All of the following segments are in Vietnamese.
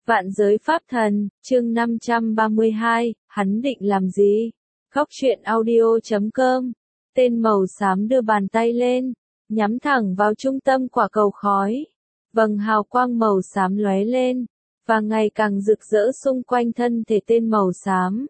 Vạn giới pháp thần, chương 532, hắn định làm gì? Góc truyện audio.com. Tên màu xám đưa bàn tay lên, nhắm thẳng vào trung tâm quả cầu khói. Vầng hào quang màu xám lóe lên, và ngày càng rực rỡ xung quanh thân thể tên màu xám.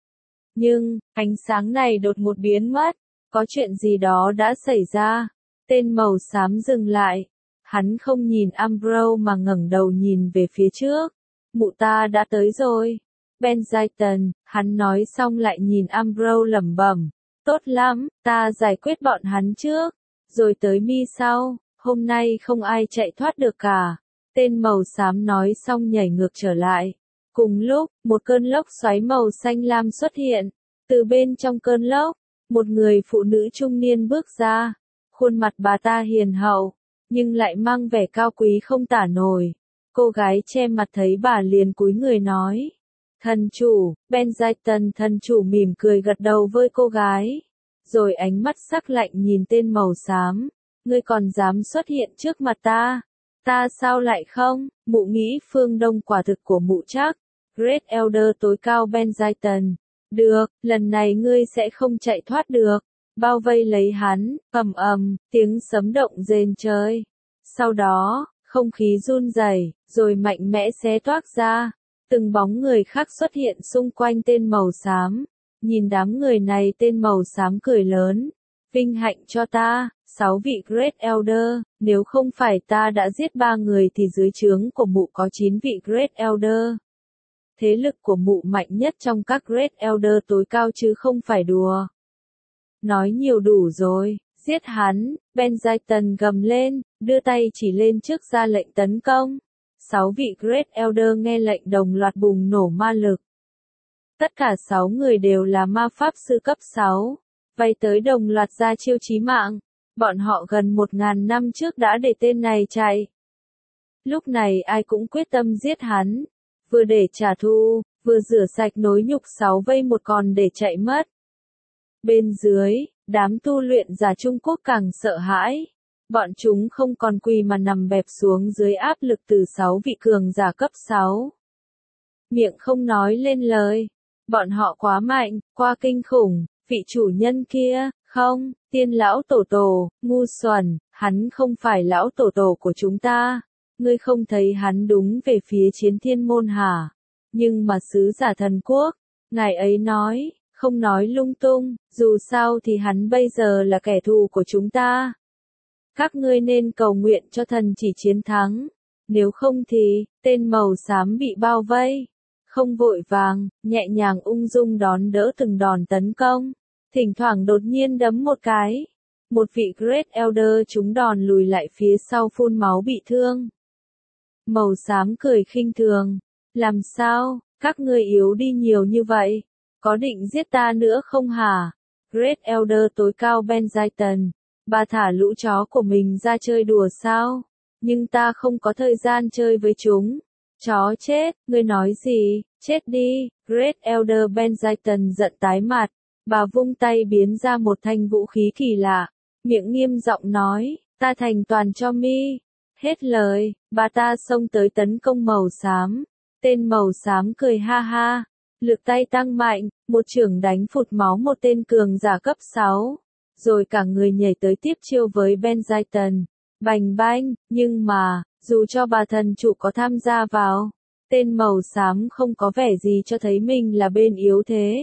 Nhưng, ánh sáng này đột ngột biến mất, có chuyện gì đó đã xảy ra. Tên màu xám dừng lại, hắn không nhìn Ambrose mà ngẩng đầu nhìn về phía trước. Mụ ta đã tới rồi. Benjamin, hắn nói xong lại nhìn Ambrose lẩm bẩm. Tốt lắm, ta giải quyết bọn hắn trước, rồi tới mi sau, hôm nay không ai chạy thoát được cả. Tên màu xám nói xong nhảy ngược trở lại. Cùng lúc, một cơn lốc xoáy màu xanh lam xuất hiện. Từ bên trong cơn lốc, một người phụ nữ trung niên bước ra. Khuôn mặt bà ta hiền hậu, nhưng lại mang vẻ cao quý không tả nổi. Cô gái che mặt thấy bà liền cúi người nói. Thần chủ, Benjamin thần chủ mỉm cười gật đầu với cô gái. Rồi ánh mắt sắc lạnh nhìn tên màu xám. Ngươi còn dám xuất hiện trước mặt ta? Ta sao lại không? Mụ nghĩ phương đông quả thực của mụ chắc. Great Elder tối cao Benjamin. Được, lần này ngươi sẽ không chạy thoát được. Bao vây lấy hắn, tiếng sấm động rền trời. Sau đó, không khí run rẩy, rồi mạnh mẽ xé toác ra. Từng bóng người khác xuất hiện xung quanh tên màu xám. Nhìn đám người này tên màu xám cười lớn. Vinh hạnh cho ta, 6 vị Great Elder, nếu không phải ta đã giết 3 người thì dưới trướng của mụ có 9 vị Great Elder. Thế lực của mụ mạnh nhất trong các Great Elder tối cao chứ không phải đùa. Nói nhiều đủ rồi, giết hắn, Benjamin gầm lên, đưa tay chỉ lên trước ra lệnh tấn công. 6 vị Great Elder nghe lệnh đồng loạt bùng nổ ma lực. Tất cả 6 người đều là ma pháp sư cấp 6, vây tới đồng loạt ra chiêu chí mạng. Bọn họ gần 1000 năm trước đã để tên này chạy. Lúc này ai cũng quyết tâm giết hắn, vừa để trả thù, vừa rửa sạch nỗi nhục 6 vây một con để chạy mất. Bên dưới, đám tu luyện giả Trung Quốc càng sợ hãi. Bọn chúng không còn quỳ mà nằm bẹp xuống dưới áp lực từ 6 vị cường giả cấp 6. Miệng không nói lên lời. Bọn họ quá mạnh, quá kinh khủng. Vị chủ nhân kia, không, tiên lão tổ tổ, ngu xuẩn, hắn không phải lão tổ tổ của chúng ta. Ngươi không thấy hắn đúng về phía chiến thiên môn hả? Nhưng mà sứ giả thần quốc, ngài ấy nói, không nói lung tung, dù sao thì hắn bây giờ là kẻ thù của chúng ta. Các ngươi nên cầu nguyện cho thần chỉ chiến thắng. Nếu không thì, tên màu xám bị bao vây. Không vội vàng, nhẹ nhàng ung dung đón đỡ từng đòn tấn công. Thỉnh thoảng đột nhiên đấm một cái. Một vị Great Elder trúng đòn lùi lại phía sau phun máu bị thương. Màu xám cười khinh thường. Làm sao, các ngươi yếu đi nhiều như vậy? Có định giết ta nữa không hả? Great Elder tối cao Benjamin. Bà thả lũ chó của mình ra chơi đùa sao? Nhưng ta không có thời gian chơi với chúng. Chó chết, ngươi nói gì? Chết đi. Great Elder Benjamin giận tái mặt. Bà vung tay biến ra một thanh vũ khí kỳ lạ. Miệng nghiêm giọng nói, ta thành toàn cho mi. Hết lời, bà ta xông tới tấn công màu xám. Tên màu xám cười ha ha. Lực tay tăng mạnh, một chưởng đánh phụt máu một tên cường giả cấp 6. Rồi cả người nhảy tới tiếp chiêu với Benjamin. Bành banh, nhưng mà, dù cho bà thần chủ có tham gia vào, tên màu xám không có vẻ gì cho thấy mình là bên yếu thế.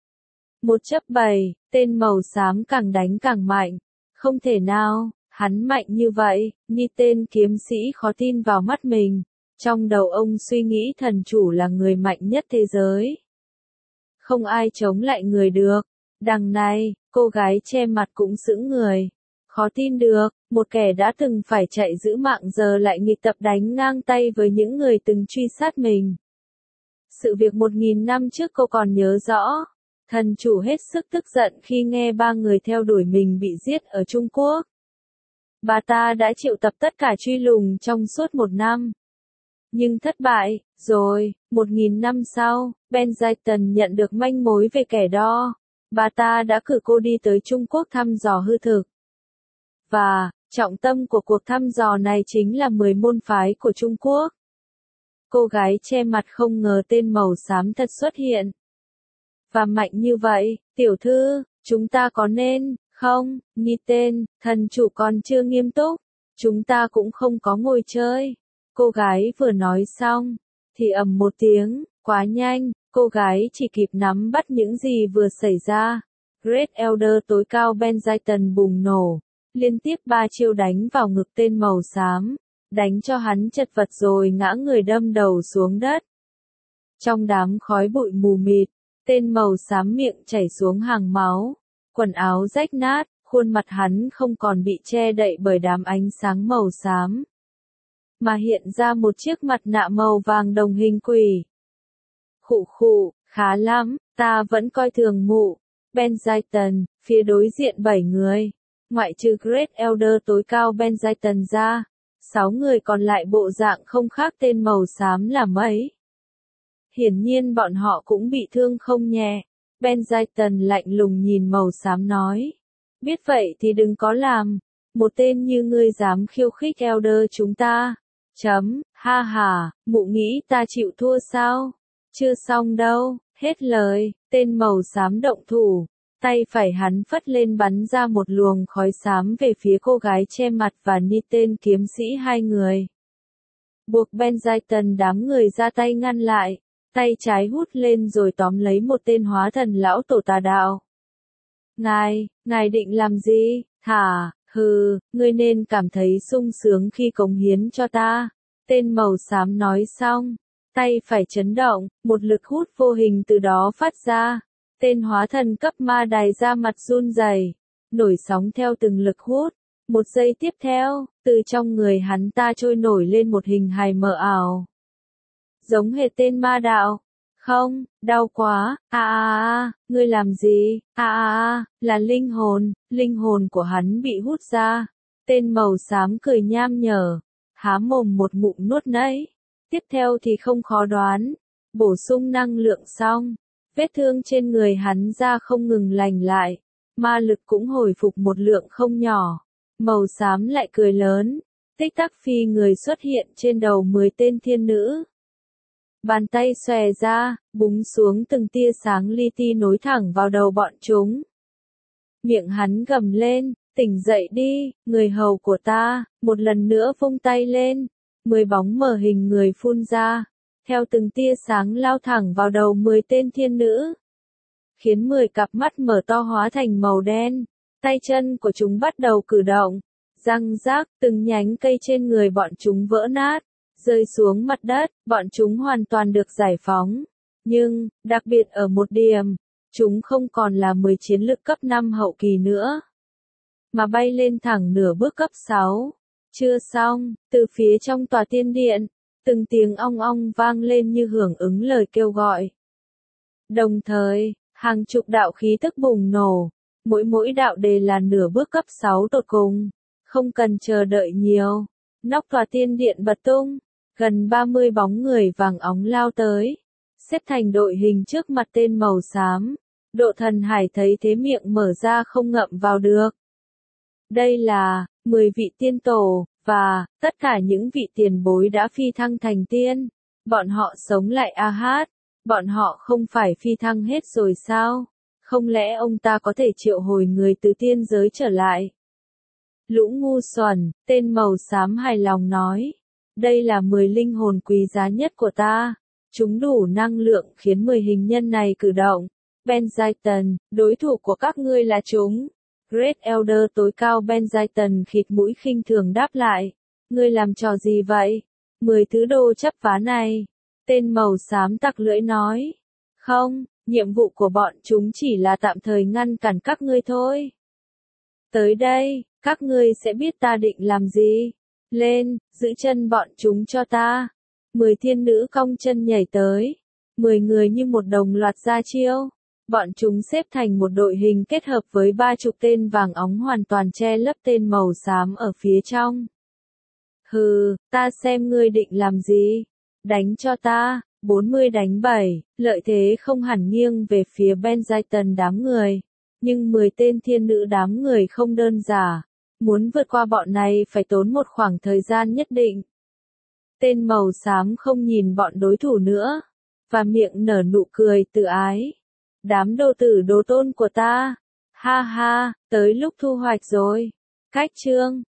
1-7, tên màu xám càng đánh càng mạnh. Không thể nào, hắn mạnh như vậy, như tên kiếm sĩ khó tin vào mắt mình. Trong đầu ông suy nghĩ thần chủ là người mạnh nhất thế giới. Không ai chống lại người được. Đằng này, cô gái che mặt cũng sững người. Khó tin được, một kẻ đã từng phải chạy giữ mạng giờ lại nghịch tập đánh ngang tay với những người từng truy sát mình. Sự việc 1000 năm trước cô còn nhớ rõ. Thần chủ hết sức tức giận khi nghe 3 người theo đuổi mình bị giết ở Trung Quốc. Bà ta đã triệu tập tất cả truy lùng trong suốt 1 năm. Nhưng thất bại, rồi, 1000 năm sau, Benjamin nhận được manh mối về kẻ đó. Bà ta đã cử cô đi tới Trung Quốc thăm dò hư thực. Và, trọng tâm của cuộc thăm dò này chính là 10 môn phái của Trung Quốc. Cô gái che mặt không ngờ tên màu xám thật xuất hiện. Và mạnh như vậy, tiểu thư, chúng ta có nên, không, ni tên, thần chủ còn chưa nghiêm túc, chúng ta cũng không có ngồi chơi. Cô gái vừa nói xong, thì ầm một tiếng, quá nhanh, cô gái chỉ kịp nắm bắt những gì vừa xảy ra. Great Elder tối cao Benjamin bùng nổ, liên tiếp 3 chiêu đánh vào ngực tên màu xám, đánh cho hắn chật vật rồi ngã người đâm đầu xuống đất. Trong đám khói bụi mù mịt, tên màu xám miệng chảy xuống hàng máu, quần áo rách nát, khuôn mặt hắn không còn bị che đậy bởi đám ánh sáng màu xám, mà hiện ra một chiếc mặt nạ màu vàng đồng hình quỷ. Khụ khụ, khá lắm, ta vẫn coi thường mụ. Benjamin, phía đối diện 7 người, ngoại trừ Great Elder tối cao Benjamin ra, 6 người còn lại bộ dạng không khác tên màu xám là mấy. Hiển nhiên bọn họ cũng bị thương không nhẹ. Benjamin lạnh lùng nhìn màu xám nói. Biết vậy thì đừng có làm. Một tên như ngươi dám khiêu khích Elder chúng ta. Ha ha, mụ nghĩ ta chịu thua sao? Chưa xong đâu, hết lời, tên màu xám động thủ. Tay phải hắn phất lên bắn ra một luồng khói xám về phía cô gái che mặt và ni tên kiếm sĩ hai người. Buộc Benjamin đám người ra tay ngăn lại, tay trái hút lên rồi tóm lấy một tên hóa thần lão tổ tà đạo. Ngài định làm gì? Thả, hừ, ngươi nên cảm thấy sung sướng khi cống hiến cho ta. Tên màu xám nói xong, tay phải chấn động, một lực hút vô hình từ đó phát ra. Tên hóa thần cấp ma đài ra mặt run rẩy, nổi sóng theo từng lực hút. Một giây tiếp theo, từ trong người hắn ta trôi nổi lên một hình hài mờ ảo. Giống hệt tên ma đạo. Không, đau quá, ngươi làm gì? Là linh hồn của hắn bị hút ra. Tên màu xám cười nham nhở, há mồm một ngụm nuốt nấy. Tiếp theo thì không khó đoán, bổ sung năng lượng xong, vết thương trên người hắn ra không ngừng lành lại, ma lực cũng hồi phục một lượng không nhỏ. Màu xám lại cười lớn, tích tắc phi người xuất hiện trên đầu 10 tên thiên nữ. Bàn tay xòe ra, búng xuống từng tia sáng li ti nối thẳng vào đầu bọn chúng. Miệng hắn gầm lên, tỉnh dậy đi, người hầu của ta, một lần nữa vung tay lên. 10 bóng mờ hình người phun ra, theo từng tia sáng lao thẳng vào đầu 10 tên thiên nữ. Khiến 10 cặp mắt mở to hóa thành màu đen, tay chân của chúng bắt đầu cử động. Răng rác, từng nhánh cây trên người bọn chúng vỡ nát, rơi xuống mặt đất, bọn chúng hoàn toàn được giải phóng. Nhưng, đặc biệt ở một điểm, chúng không còn là 10 chiến lực cấp 5 hậu kỳ nữa, mà bay lên thẳng nửa bước cấp 6. Chưa xong, từ phía trong tòa tiên điện, từng tiếng ong ong vang lên như hưởng ứng lời kêu gọi. Đồng thời, hàng chục đạo khí tức bùng nổ, mỗi đạo đều là nửa bước cấp 6 tột cùng. Không cần chờ đợi nhiều, nóc tòa tiên điện bật tung, gần 30 bóng người vàng óng lao tới, xếp thành đội hình trước mặt tên màu xám. Độ thần hải thấy thế miệng mở ra không ngậm vào được. Đây là 10 vị tiên tổ, và tất cả những vị tiền bối đã phi thăng thành tiên. Bọn họ sống lại hát, bọn họ không phải phi thăng hết rồi sao? Không lẽ ông ta có thể triệu hồi người từ tiên giới trở lại? Lũ ngu xuẩn, tên màu xám hài lòng nói. Đây là 10 linh hồn quý giá nhất của ta. Chúng đủ năng lượng khiến 10 hình nhân này cử động. Benjamin, đối thủ của các ngươi là chúng. Great Elder tối cao Benjamin khịt mũi khinh thường đáp lại. Ngươi làm trò gì vậy? 10 thứ đồ chấp vá này. Tên màu xám tặc lưỡi nói. Không, nhiệm vụ của bọn chúng chỉ là tạm thời ngăn cản các ngươi thôi. Tới đây, các ngươi sẽ biết ta định làm gì. Lên, giữ chân bọn chúng cho ta. 10 thiên nữ cong chân nhảy tới. 10 người như một đồng loạt ra chiêu. Bọn chúng xếp thành một đội hình kết hợp với 30 tên vàng óng hoàn toàn che lấp tên màu xám ở phía trong. Hừ, ta xem ngươi định làm gì. Đánh cho ta, 40 đánh 7, lợi thế không hẳn nghiêng về phía Benjamin đám người. Nhưng 10 tên thiên nữ đám người không đơn giản. Muốn vượt qua bọn này phải tốn một khoảng thời gian nhất định. Tên màu xám không nhìn bọn đối thủ nữa, và miệng nở nụ cười tự ái. Đám đồ tử đồ tôn của ta. Ha ha, tới lúc thu hoạch rồi. Cách chương